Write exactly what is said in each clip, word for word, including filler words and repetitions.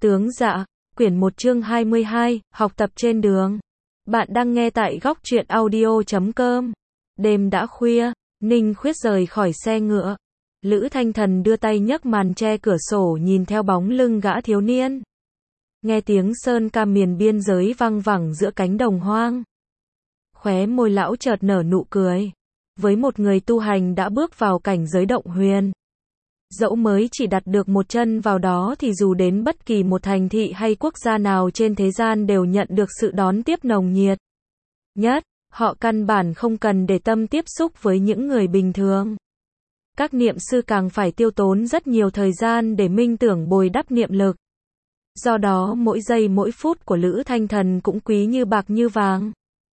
Tướng Dạ, quyển một chương hai mươi hai, học tập trên đường. Bạn đang nghe tại góc truyện audio chấm com. Đêm đã khuya, Ninh Khuyết rời khỏi xe ngựa. Lữ Thanh Thần đưa tay nhấc màn che cửa sổ nhìn theo bóng lưng gã thiếu niên. Nghe tiếng sơn ca miền biên giới văng vẳng giữa cánh đồng hoang. Khóe môi lão chợt nở nụ cười. Với một người tu hành đã bước vào cảnh giới động huyền, dẫu mới chỉ đặt được một chân vào đó thì dù đến bất kỳ một thành thị hay quốc gia nào trên thế gian đều nhận được sự đón tiếp nồng nhiệt nhất. Họ căn bản không cần để tâm tiếp xúc với những người bình thường. Các niệm sư càng phải tiêu tốn rất nhiều thời gian để minh tưởng bồi đắp niệm lực. Do đó mỗi giây mỗi phút của Lữ Thanh Thần cũng quý như bạc như vàng.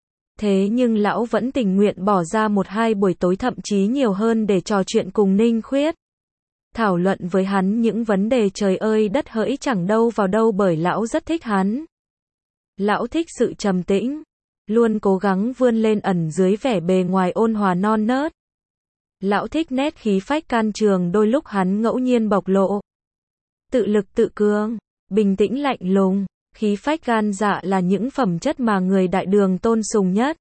Thế nhưng lão vẫn tình nguyện bỏ ra một hai buổi tối thậm chí nhiều hơn để trò chuyện cùng Ninh Khuyết. Thảo luận với hắn những vấn đề trời ơi đất hỡi chẳng đâu vào đâu bởi lão rất thích hắn. Lão thích sự trầm tĩnh, luôn cố gắng vươn lên ẩn dưới vẻ bề ngoài ôn hòa non nớt. Lão thích nét khí phách can trường đôi lúc hắn ngẫu nhiên bộc lộ. Tự lực tự cường, bình tĩnh lạnh lùng, khí phách gan dạ là những phẩm chất mà người đại đường tôn sùng nhất.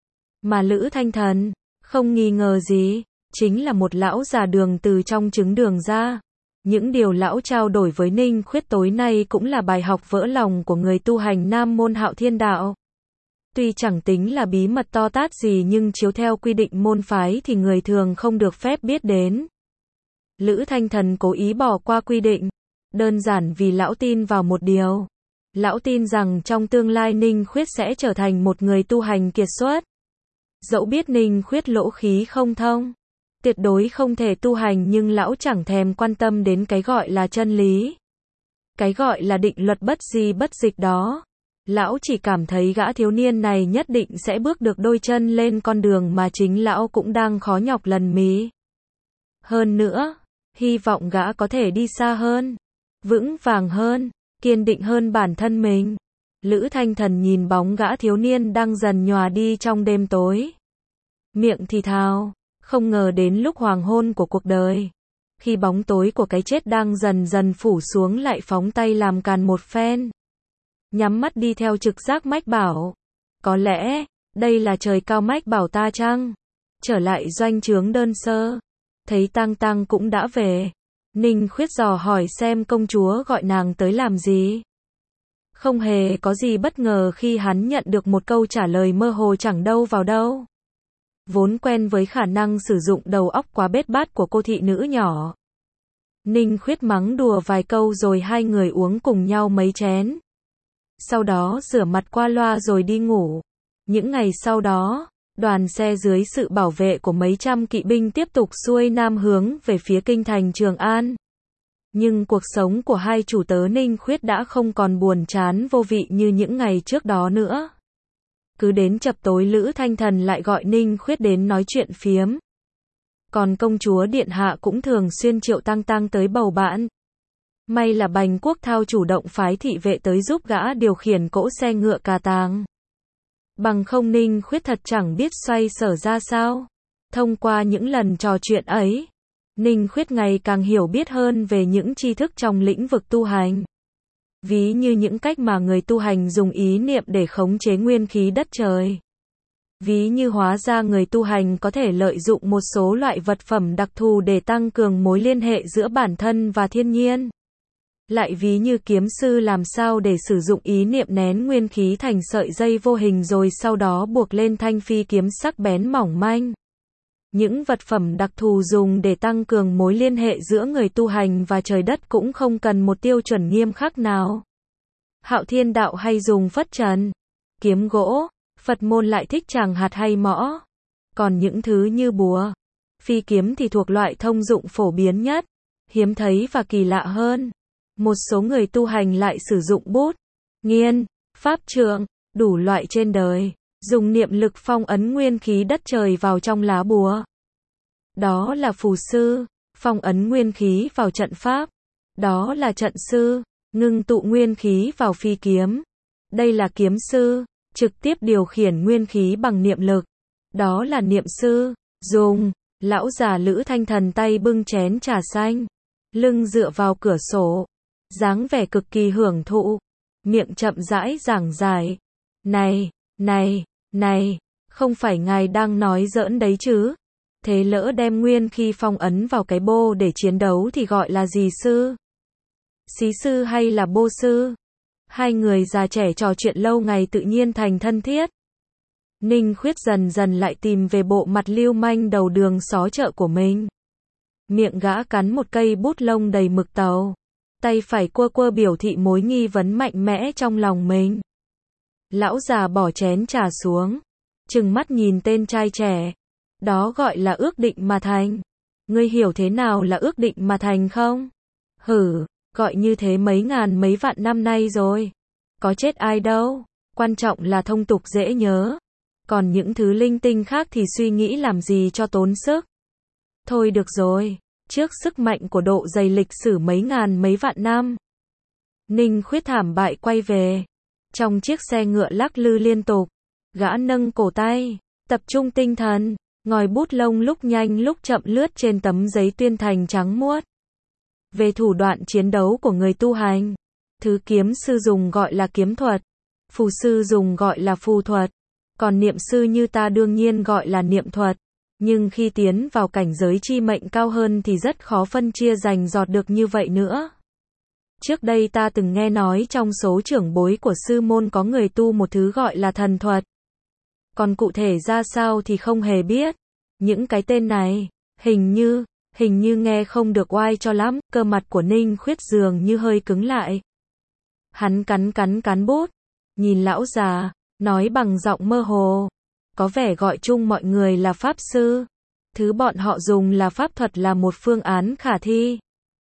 Mà Lữ Thanh Thần, không nghi ngờ gì, chính là một lão già đường từ trong trứng đường ra. Những điều lão trao đổi với Ninh Khuyết tối nay cũng là bài học vỡ lòng của người tu hành nam môn Hạo Thiên Đạo. Tuy chẳng tính là bí mật to tát gì nhưng chiếu theo quy định môn phái thì người thường không được phép biết đến. Lữ Thanh Thần cố ý bỏ qua quy định, đơn giản vì lão tin vào một điều. Lão tin rằng trong tương lai Ninh Khuyết sẽ trở thành một người tu hành kiệt xuất. Dẫu biết Ninh Khuyết lỗ khí không thông, tuyệt đối không thể tu hành nhưng lão chẳng thèm quan tâm đến cái gọi là chân lý. Cái gọi là định luật bất di bất dịch đó. Lão chỉ cảm thấy gã thiếu niên này nhất định sẽ bước được đôi chân lên con đường mà chính lão cũng đang khó nhọc lần mí. Hơn nữa, hy vọng gã có thể đi xa hơn, vững vàng hơn, kiên định hơn bản thân mình. Lữ Thanh Thần nhìn bóng gã thiếu niên đang dần nhòa đi trong đêm tối. Miệng thì thào, không ngờ đến lúc hoàng hôn của cuộc đời, khi bóng tối của cái chết đang dần dần phủ xuống lại phóng tay làm càn một phen. Nhắm mắt đi theo trực giác mách bảo. Có lẽ, đây là trời cao mách bảo ta chăng? Trở lại doanh trướng đơn sơ. Thấy Tang Tang cũng đã về. Ninh Khuyết dò hỏi xem công chúa gọi nàng tới làm gì. Không hề có gì bất ngờ khi hắn nhận được một câu trả lời mơ hồ chẳng đâu vào đâu. Vốn quen với khả năng sử dụng đầu óc quá bết bát của cô thị nữ nhỏ, Ninh Khuyết mắng đùa vài câu rồi hai người uống cùng nhau mấy chén. Sau đó rửa mặt qua loa rồi đi ngủ. Những ngày sau đó, đoàn xe dưới sự bảo vệ của mấy trăm kỵ binh tiếp tục xuôi nam hướng về phía kinh thành Trường An. Nhưng cuộc sống của hai chủ tớ Ninh Khuyết đã không còn buồn chán vô vị như những ngày trước đó nữa. Cứ đến chập tối Lữ Thanh Thần lại gọi Ninh Khuyết đến nói chuyện phiếm. Còn công chúa điện hạ cũng thường xuyên triệu Tang Tang tới bầu bạn. May là Bành Quốc Thao chủ động phái thị vệ tới giúp gã điều khiển cỗ xe ngựa cà tàng. Bằng không Ninh Khuyết thật chẳng biết xoay sở ra sao. Thông qua những lần trò chuyện ấy, Ninh Khuyết ngày càng hiểu biết hơn về những tri thức trong lĩnh vực tu hành. Ví như những cách mà người tu hành dùng ý niệm để khống chế nguyên khí đất trời. Ví như hóa ra người tu hành có thể lợi dụng một số loại vật phẩm đặc thù để tăng cường mối liên hệ giữa bản thân và thiên nhiên. Lại ví như kiếm sư làm sao để sử dụng ý niệm nén nguyên khí thành sợi dây vô hình rồi sau đó buộc lên thanh phi kiếm sắc bén mỏng manh. Những vật phẩm đặc thù dùng để tăng cường mối liên hệ giữa người tu hành và trời đất cũng không cần một tiêu chuẩn nghiêm khắc nào. Hạo Thiên Đạo hay dùng phất trần, kiếm gỗ, Phật môn lại thích tràng hạt hay mõ. Còn những thứ như bùa, phi kiếm thì thuộc loại thông dụng phổ biến nhất, hiếm thấy và kỳ lạ hơn. Một số người tu hành lại sử dụng bút, nghiên, pháp trượng, đủ loại trên đời, dùng niệm lực phong ấn nguyên khí đất trời vào trong lá bùa. Đó là phù sư, phong ấn nguyên khí vào trận pháp. Đó là trận sư, ngưng tụ nguyên khí vào phi kiếm. Đây là kiếm sư, trực tiếp điều khiển nguyên khí bằng niệm lực. Đó là niệm sư, dùng. Lão già Lữ Thanh Thần tay bưng chén trà xanh, lưng dựa vào cửa sổ, dáng vẻ cực kỳ hưởng thụ, miệng chậm rãi giảng giải. Này, này, này, không phải ngài đang nói giỡn đấy chứ? Thế lỡ đem nguyên khí phong ấn vào cái bô để chiến đấu thì gọi là gì sư? Xí sư hay là bô sư? Hai người già trẻ trò chuyện lâu ngày tự nhiên thành thân thiết. Ninh Khuyết dần dần lại tìm về bộ mặt lưu manh đầu đường xó chợ của mình. Miệng gã cắn một cây bút lông đầy mực tàu. Tay phải quơ quơ biểu thị mối nghi vấn mạnh mẽ trong lòng mình. Lão già bỏ chén trà xuống, trừng mắt nhìn tên trai trẻ. Đó gọi là ước định mà thành. Ngươi hiểu thế nào là ước định mà thành không? Hử, gọi như thế mấy ngàn mấy vạn năm nay rồi. Có chết ai đâu, quan trọng là thông tục dễ nhớ. Còn những thứ linh tinh khác thì suy nghĩ làm gì cho tốn sức. Thôi được rồi, trước sức mạnh của độ dày lịch sử mấy ngàn mấy vạn năm. Ninh Khuyết thảm bại quay về. Trong chiếc xe ngựa lắc lư liên tục, gã nâng cổ tay, tập trung tinh thần, ngòi bút lông lúc nhanh lúc chậm lướt trên tấm giấy tuyên thành trắng muốt. Về thủ đoạn chiến đấu của người tu hành, thứ kiếm sư dùng gọi là kiếm thuật, phù sư dùng gọi là phù thuật, còn niệm sư như ta đương nhiên gọi là niệm thuật. Nhưng khi tiến vào cảnh giới chi mệnh cao hơn thì rất khó phân chia rành rọt được như vậy nữa. Trước đây ta từng nghe nói trong số trưởng bối của sư môn có người tu một thứ gọi là thần thuật. Còn cụ thể ra sao thì không hề biết. Những cái tên này, hình như, hình như nghe không được oai cho lắm, cơ mặt của Ninh Khuyết dường như hơi cứng lại. Hắn cắn cắn cắn bút, nhìn lão già, nói bằng giọng mơ hồ. Có vẻ gọi chung mọi người là pháp sư. Thứ bọn họ dùng là pháp thuật là một phương án khả thi.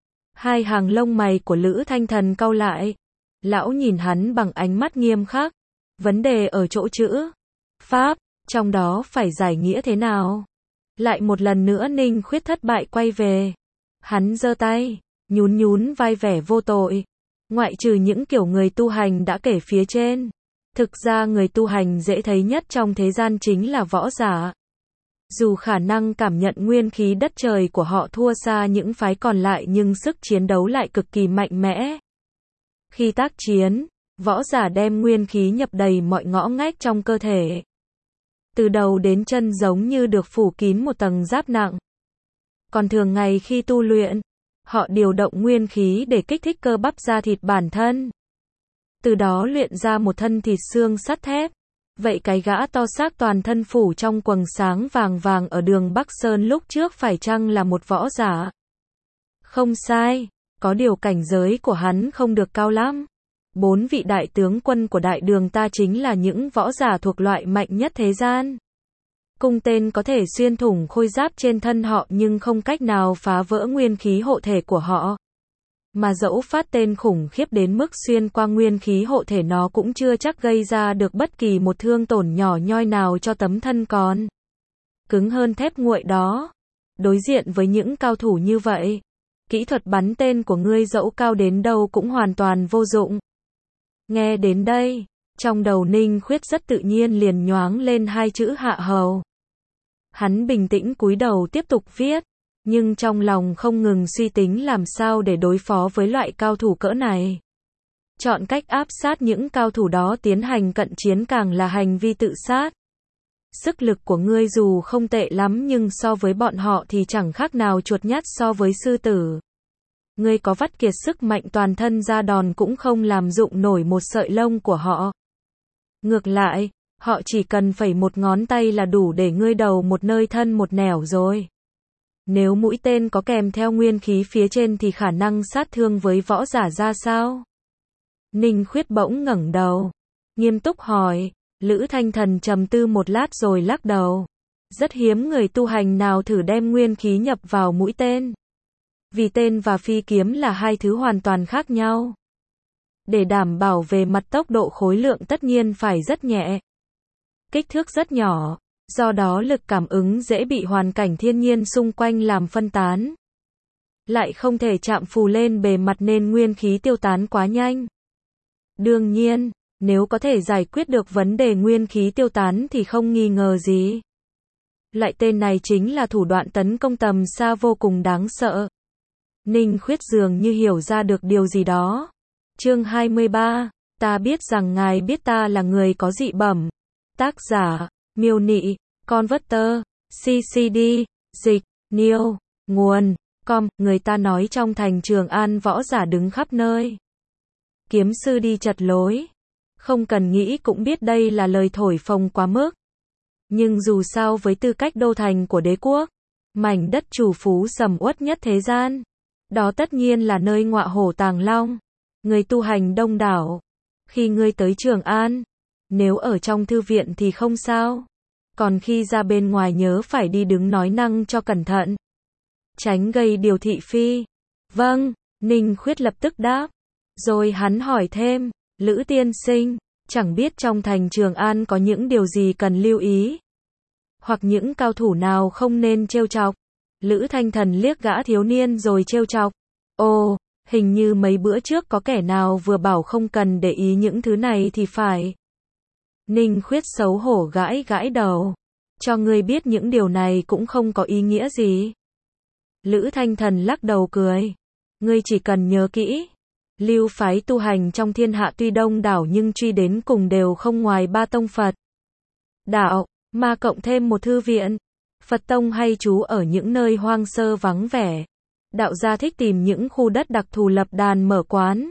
Hai hàng lông mày của Lữ Thanh Thần cau lại. Lão nhìn hắn bằng ánh mắt nghiêm khắc. Vấn đề ở chỗ chữ pháp, trong đó phải giải nghĩa thế nào? Lại một lần nữa Ninh Khuyết thất bại quay về. Hắn giơ tay, nhún nhún vai vẻ vô tội. Ngoại trừ những kiểu người tu hành đã kể phía trên. Thực ra người tu hành dễ thấy nhất trong thế gian chính là võ giả. Dù khả năng cảm nhận nguyên khí đất trời của họ thua xa những phái còn lại nhưng sức chiến đấu lại cực kỳ mạnh mẽ. Khi tác chiến, võ giả đem nguyên khí nhập đầy mọi ngõ ngách trong cơ thể. Từ đầu đến chân giống như được phủ kín một tầng giáp nặng. Còn thường ngày khi tu luyện, họ điều động nguyên khí để kích thích cơ bắp da thịt bản thân. Từ đó luyện ra một thân thịt xương sắt thép. Vậy cái gã to xác toàn thân phủ trong quầng sáng vàng vàng ở đường Bắc Sơn lúc trước phải chăng là một võ giả? Không sai, có điều cảnh giới của hắn không được cao lắm. Bốn vị đại tướng quân của đại đường ta chính là những võ giả thuộc loại mạnh nhất thế gian. Cung tên có thể xuyên thủng khôi giáp trên thân họ nhưng không cách nào phá vỡ nguyên khí hộ thể của họ. Mà dẫu phát tên khủng khiếp đến mức xuyên qua nguyên khí hộ thể nó cũng chưa chắc gây ra được bất kỳ một thương tổn nhỏ nhoi nào cho tấm thân còn cứng hơn thép nguội đó. Đối diện với những cao thủ như vậy, kỹ thuật bắn tên của ngươi dẫu cao đến đâu cũng hoàn toàn vô dụng. Nghe đến đây, trong đầu Ninh Khuyết rất tự nhiên liền nhoáng lên hai chữ hạ hầu. Hắn bình tĩnh cúi đầu tiếp tục viết. Nhưng trong lòng không ngừng suy tính làm sao để đối phó với loại cao thủ cỡ này. Chọn cách áp sát những cao thủ đó tiến hành cận chiến càng là hành vi tự sát. Sức lực của ngươi dù không tệ lắm nhưng so với bọn họ thì chẳng khác nào chuột nhắt so với sư tử. Ngươi có vắt kiệt sức mạnh toàn thân ra đòn cũng không làm dụng nổi một sợi lông của họ. Ngược lại, họ chỉ cần phẩy một ngón tay là đủ để ngươi đầu một nơi thân một nẻo rồi. Nếu mũi tên có kèm theo nguyên khí phía trên thì khả năng sát thương với võ giả ra sao? Ninh Khuyết bỗng ngẩng đầu, nghiêm túc hỏi. Lữ Thanh Thần trầm tư một lát rồi lắc đầu. Rất hiếm người tu hành nào thử đem nguyên khí nhập vào mũi tên. Vì tên và phi kiếm là hai thứ hoàn toàn khác nhau. Để đảm bảo về mặt tốc độ khối lượng tất nhiên phải rất nhẹ. Kích thước rất nhỏ. Do đó lực cảm ứng dễ bị hoàn cảnh thiên nhiên xung quanh làm phân tán. Lại không thể chạm phù lên bề mặt nên nguyên khí tiêu tán quá nhanh. Đương nhiên, nếu có thể giải quyết được vấn đề nguyên khí tiêu tán thì không nghi ngờ gì. Loại tên này chính là thủ đoạn tấn công tầm xa vô cùng đáng sợ. Ninh Khuyết dường như hiểu ra được điều gì đó. Chương hai mươi ba, ta biết rằng ngài biết ta là người có dị bẩm. Tác giả, Miêu Nị, Converter, xê xê đê, dịch, Niêu, nguồn, com, người ta nói trong thành Trường An võ giả đứng khắp nơi. Kiếm sư đi chật lối. Không cần nghĩ cũng biết đây là lời thổi phồng quá mức. Nhưng dù sao với tư cách đô thành của đế quốc, mảnh đất chủ phú sầm uất nhất thế gian, đó tất nhiên là nơi ngọa hổ tàng long, người tu hành đông đảo. Khi ngươi tới Trường An, nếu ở trong thư viện thì không sao. Còn khi ra bên ngoài nhớ phải đi đứng nói năng cho cẩn thận, tránh gây điều thị phi. Vâng, Ninh Khuyết lập tức đáp. Rồi hắn hỏi thêm, Lữ tiên sinh, chẳng biết trong thành Trường An có những điều gì cần lưu ý, hoặc những cao thủ nào không nên trêu chọc. Lữ Thanh Thần liếc gã thiếu niên rồi trêu chọc. Ồ, hình như mấy bữa trước có kẻ nào vừa bảo không cần để ý những thứ này thì phải. Ninh Khuyết xấu hổ gãi gãi đầu. Cho ngươi biết những điều này cũng không có ý nghĩa gì. Lữ Thanh Thần lắc đầu cười. Ngươi chỉ cần nhớ kỹ. Lưu phái tu hành trong thiên hạ tuy đông đảo nhưng truy đến cùng đều không ngoài ba tông Phật, đạo, ma cộng thêm một thư viện. Phật tông hay trú ở những nơi hoang sơ vắng vẻ. Đạo gia thích tìm những khu đất đặc thù lập đàn mở quán.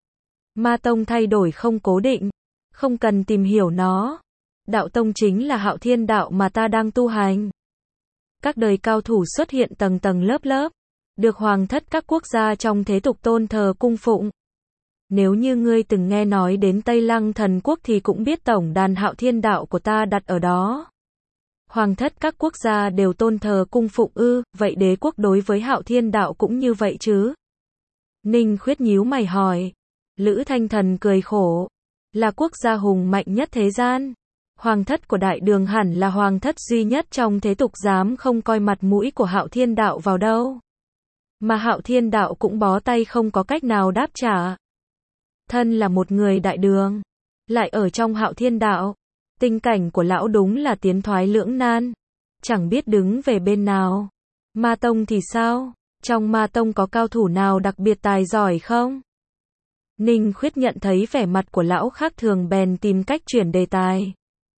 Ma tông thay đổi không cố định, không cần tìm hiểu nó. Đạo tông chính là Hạo Thiên đạo mà ta đang tu hành. Các đời cao thủ xuất hiện tầng tầng lớp lớp, được hoàng thất các quốc gia trong thế tục tôn thờ cung phụng. Nếu như ngươi từng nghe nói đến Tây Lăng Thần Quốc thì cũng biết tổng đàn Hạo Thiên đạo của ta đặt ở đó. Hoàng thất các quốc gia đều tôn thờ cung phụng ư, vậy đế quốc đối với Hạo Thiên đạo cũng như vậy chứ? Ninh Khuyết nhíu mày hỏi. Lữ Thanh Thần cười khổ. Là quốc gia hùng mạnh nhất thế gian. Hoàng thất của Đại Đường hẳn là hoàng thất duy nhất trong thế tục dám không coi mặt mũi của Hạo Thiên đạo vào đâu. Mà Hạo Thiên đạo cũng bó tay không có cách nào đáp trả. Thân là một người Đại Đường, lại ở trong Hạo Thiên đạo. Tình cảnh của lão đúng là tiến thoái lưỡng nan. Chẳng biết đứng về bên nào. Ma tông thì sao? Trong ma tông có cao thủ nào đặc biệt tài giỏi không? Ninh Khuyết nhận thấy vẻ mặt của lão khác thường bèn tìm cách chuyển đề tài.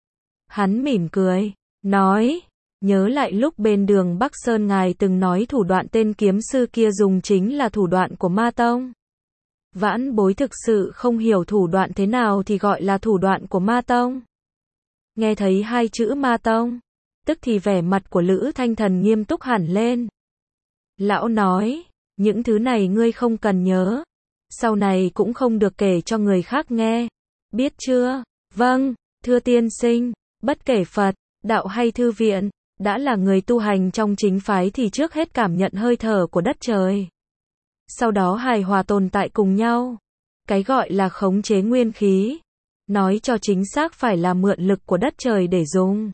Hắn mỉm cười, nói, nhớ lại lúc bên đường Bắc Sơn ngài từng nói thủ đoạn tên kiếm sư kia dùng chính là thủ đoạn của ma tông. Vãn bối thực sự không hiểu thủ đoạn thế nào thì gọi là thủ đoạn của ma tông. Nghe thấy hai chữ ma tông, tức thì vẻ mặt của Lữ Thanh Thần nghiêm túc hẳn lên. Lão nói, những thứ này ngươi không cần nhớ. Sau này cũng không được kể cho người khác nghe. Biết chưa? Vâng, thưa tiên sinh, bất kể Phật, đạo hay thư viện, đã là người tu hành trong chính phái thì trước hết cảm nhận hơi thở của đất trời. Sau đó hài hòa tồn tại cùng nhau. Cái gọi là khống chế nguyên khí. Nói cho chính xác phải là mượn lực của đất trời để dùng.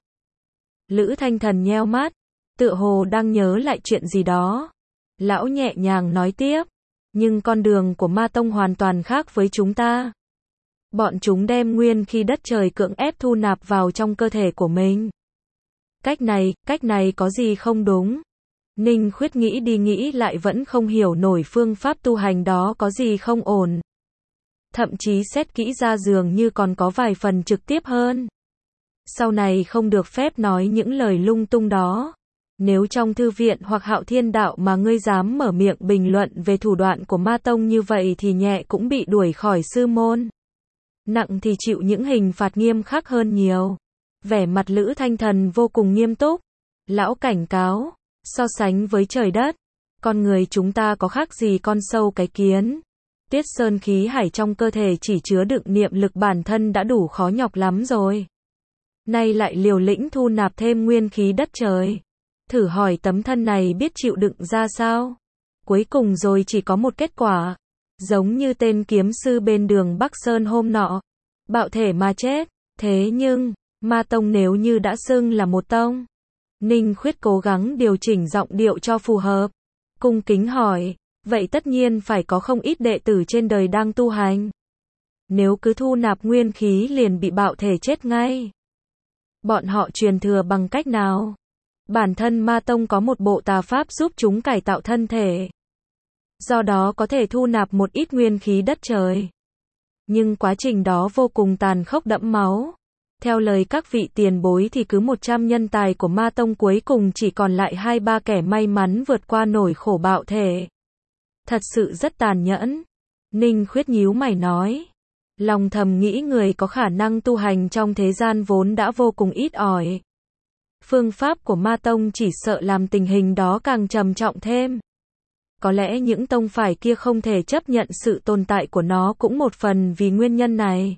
Lữ Thanh Thần nheo mắt, tựa hồ đang nhớ lại chuyện gì đó. Lão nhẹ nhàng nói tiếp, nhưng con đường của ma tông hoàn toàn khác với chúng ta. Bọn chúng đem nguyên khí đất trời cưỡng ép thu nạp vào trong cơ thể của mình. Cách này, cách này có gì không đúng? Ninh Khuyết nghĩ đi nghĩ lại vẫn không hiểu nổi phương pháp tu hành đó có gì không ổn. Thậm chí xét kỹ ra dường như còn có vài phần trực tiếp hơn. Sau này không được phép nói những lời lung tung đó. Nếu trong thư viện hoặc Hạo Thiên đạo mà ngươi dám mở miệng bình luận về thủ đoạn của ma tông như vậy thì nhẹ cũng bị đuổi khỏi sư môn. Nặng thì chịu những hình phạt nghiêm khắc hơn nhiều. Vẻ mặt Lữ Thanh Thần vô cùng nghiêm túc. Lão cảnh cáo, so sánh với trời đất, con người chúng ta có khác gì con sâu cái kiến. Tiết sơn khí hải trong cơ thể chỉ chứa đựng niệm lực bản thân đã đủ khó nhọc lắm rồi. Nay lại liều lĩnh thu nạp thêm nguyên khí đất trời. Thử hỏi tấm thân này biết chịu đựng ra sao? Cuối cùng rồi chỉ có một kết quả. Giống như tên kiếm sư bên đường Bắc Sơn hôm nọ. Bạo thể mà chết. Thế nhưng, ma tông nếu như đã xưng là một tông. Ninh Khuyết cố gắng điều chỉnh giọng điệu cho phù hợp. Cung kính hỏi, vậy tất nhiên phải có không ít đệ tử trên đời đang tu hành. Nếu cứ thu nạp nguyên khí liền bị bạo thể chết ngay. Bọn họ truyền thừa bằng cách nào? Bản thân ma tông có một bộ tà pháp giúp chúng cải tạo thân thể. do đó có thể thu nạp một ít nguyên khí đất trời. Nhưng quá trình đó vô cùng tàn khốc đẫm máu. Theo lời các vị tiền bối thì cứ một trăm nhân tài của ma tông cuối cùng chỉ còn lại hai ba kẻ may mắn vượt qua nổi khổ bạo thể. Thật sự rất tàn nhẫn. Ninh Khuyết nhíu mày nói. Lòng thầm nghĩ người có khả năng tu hành trong thế gian vốn đã vô cùng ít ỏi. Phương pháp của ma tông chỉ sợ làm tình hình đó càng trầm trọng thêm. Có lẽ những tông phái kia không thể chấp nhận sự tồn tại của nó cũng một phần vì nguyên nhân này.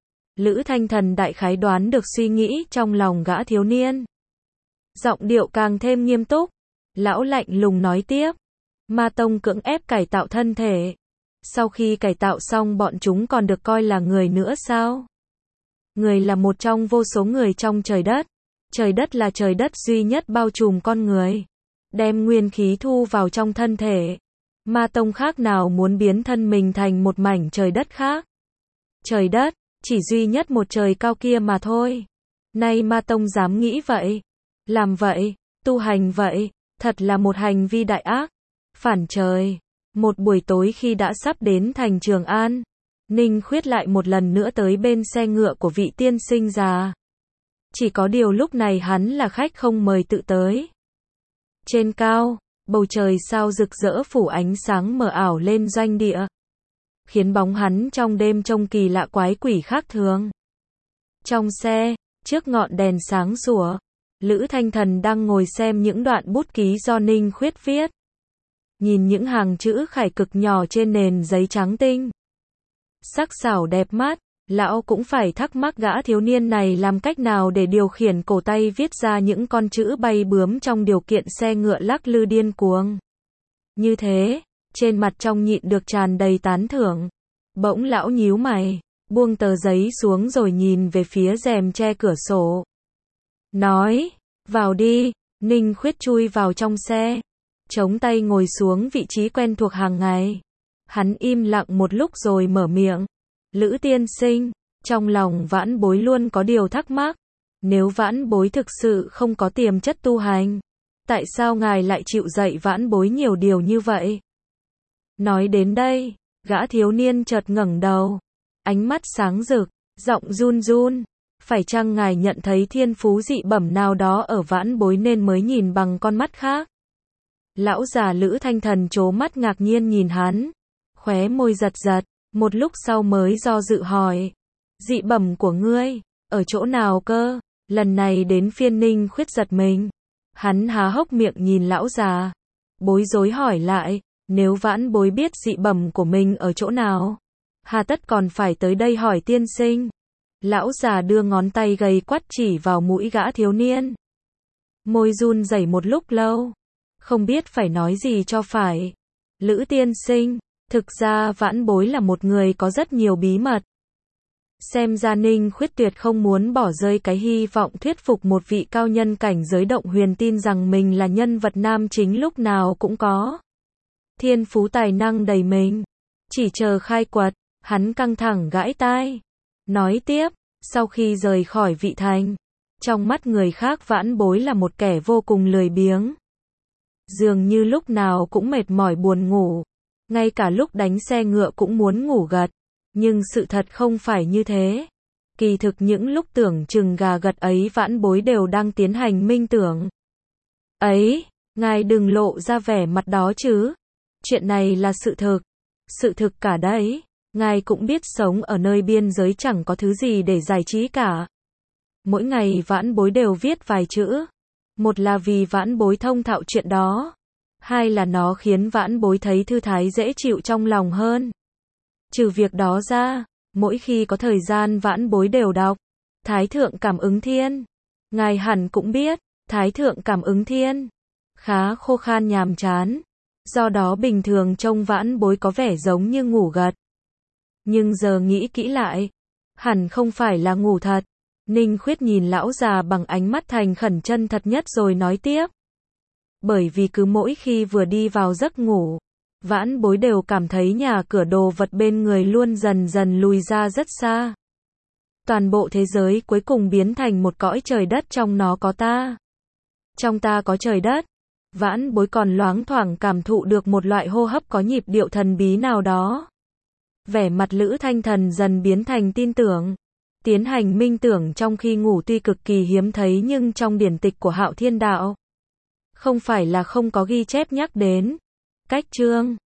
Lữ Thanh Thần đại khái đoán được suy nghĩ trong lòng gã thiếu niên. Giọng điệu càng thêm nghiêm túc. Lão lạnh lùng nói tiếp. Ma tông cưỡng ép cải tạo thân thể. Sau khi cải tạo xong bọn chúng còn được coi là người nữa sao? Người là một trong vô số người trong trời đất. Trời đất là trời đất duy nhất bao trùm con người. Đem nguyên khí thu vào trong thân thể. Ma tông khác nào muốn biến thân mình thành một mảnh trời đất khác. Trời đất, chỉ duy nhất một trời cao kia mà thôi. Nay ma tông dám nghĩ vậy. Làm vậy, tu hành vậy, thật là một hành vi đại ác. Phản trời. Một buổi tối khi đã sắp đến thành Trường An, Ninh Khuyết lại một lần nữa tới bên xe ngựa của vị tiên sinh già. Chỉ có điều lúc này hắn là khách không mời tự tới. Trên cao, bầu trời sao rực rỡ phủ ánh sáng mờ ảo lên doanh địa, khiến bóng hắn trong đêm trông kỳ lạ quái quỷ khác thường. Trong xe, trước ngọn đèn sáng sủa, Lữ Thanh Thần đang ngồi xem những đoạn bút ký do Ninh Khuyết viết. Nhìn những hàng chữ khải cực nhỏ trên nền giấy trắng tinh. Sắc sảo đẹp mắt, lão cũng phải thắc mắc gã thiếu niên này làm cách nào để điều khiển cổ tay viết ra những con chữ bay bướm trong điều kiện xe ngựa lắc lư điên cuồng. Như thế, trên mặt trong nhịn được tràn đầy tán thưởng. Bỗng lão nhíu mày, buông tờ giấy xuống rồi nhìn về phía rèm che cửa sổ. Nói, vào đi. Ninh Khuyết chui vào trong xe. Chống tay ngồi xuống vị trí quen thuộc hàng ngày. Hắn im lặng một lúc rồi mở miệng. Lữ tiên sinh, trong lòng Vãn Bối luôn có điều thắc mắc. Nếu Vãn Bối thực sự không có tiềm chất tu hành, tại sao ngài lại chịu dạy Vãn Bối nhiều điều như vậy? Nói đến đây, gã thiếu niên chợt ngẩng đầu. Ánh mắt sáng rực, giọng run run. Phải chăng ngài nhận thấy thiên phú dị bẩm nào đó ở Vãn Bối nên mới nhìn bằng con mắt khác? Lão già Lữ Thanh Thần trố mắt ngạc nhiên nhìn hắn. Khóe môi giật giật, một lúc sau mới do dự hỏi. Dị bẩm của ngươi, ở chỗ nào cơ? Lần này đến phiên Ninh Khuyết giật mình. Hắn há hốc miệng nhìn lão già. Bối rối hỏi lại, nếu Vãn Bối biết dị bẩm của mình ở chỗ nào, hà tất còn phải tới đây hỏi tiên sinh? Lão già đưa ngón tay gầy quắt chỉ vào mũi gã thiếu niên. Môi run rẩy một lúc lâu. Không biết phải nói gì cho phải. Lữ tiên sinh, thực ra Vãn Bối là một người có rất nhiều bí mật. Xem ra Ninh Khuyết tuyệt không muốn bỏ rơi cái hy vọng thuyết phục một vị cao nhân cảnh giới động huyền tin rằng mình là nhân vật nam chính lúc nào cũng có. Thiên phú tài năng đầy mình. Chỉ chờ khai quật, hắn căng thẳng gãi tai. Nói tiếp, sau khi rời khỏi vị thành, trong mắt người khác Vãn Bối là một kẻ vô cùng lười biếng. Dường như lúc nào cũng mệt mỏi buồn ngủ. Ngay cả lúc đánh xe ngựa cũng muốn ngủ gật. Nhưng sự thật không phải như thế. Kỳ thực những lúc tưởng chừng gà gật ấy Vãn Bối đều đang tiến hành minh tưởng. Ấy, ngài đừng lộ ra vẻ mặt đó chứ. Chuyện này là sự thực. Sự thực cả đấy. Ngài cũng biết sống ở nơi biên giới chẳng có thứ gì để giải trí cả. Mỗi ngày Vãn Bối đều viết vài chữ. Một là vì Vãn Bối thông thạo chuyện đó. Hai là nó khiến Vãn Bối thấy thư thái dễ chịu trong lòng hơn. Trừ việc đó ra, mỗi khi có thời gian Vãn Bối đều đọc Thái Thượng Cảm Ứng Thiên. Ngài hẳn cũng biết, Thái Thượng Cảm Ứng Thiên khá khô khan nhàm chán. Do đó bình thường trông Vãn Bối có vẻ giống như ngủ gật. Nhưng giờ nghĩ kỹ lại, hẳn không phải là ngủ thật. Ninh Khuyết nhìn lão già bằng ánh mắt thành khẩn chân thật nhất rồi nói tiếp. Bởi vì cứ mỗi khi vừa đi vào giấc ngủ, Vãn Bối đều cảm thấy nhà cửa đồ vật bên người luôn dần dần lùi ra rất xa. Toàn bộ thế giới cuối cùng biến thành một cõi trời đất trong nó có ta. Trong ta có trời đất. Vãn Bối còn loáng thoảng cảm thụ được một loại hô hấp có nhịp điệu thần bí nào đó. Vẻ mặt Lữ Thanh Thần dần biến thành tin tưởng. Tiến hành minh tưởng trong khi ngủ tuy cực kỳ hiếm thấy nhưng trong điển tịch của Hạo Thiên Đạo không phải là không có ghi chép nhắc đến. Cách chương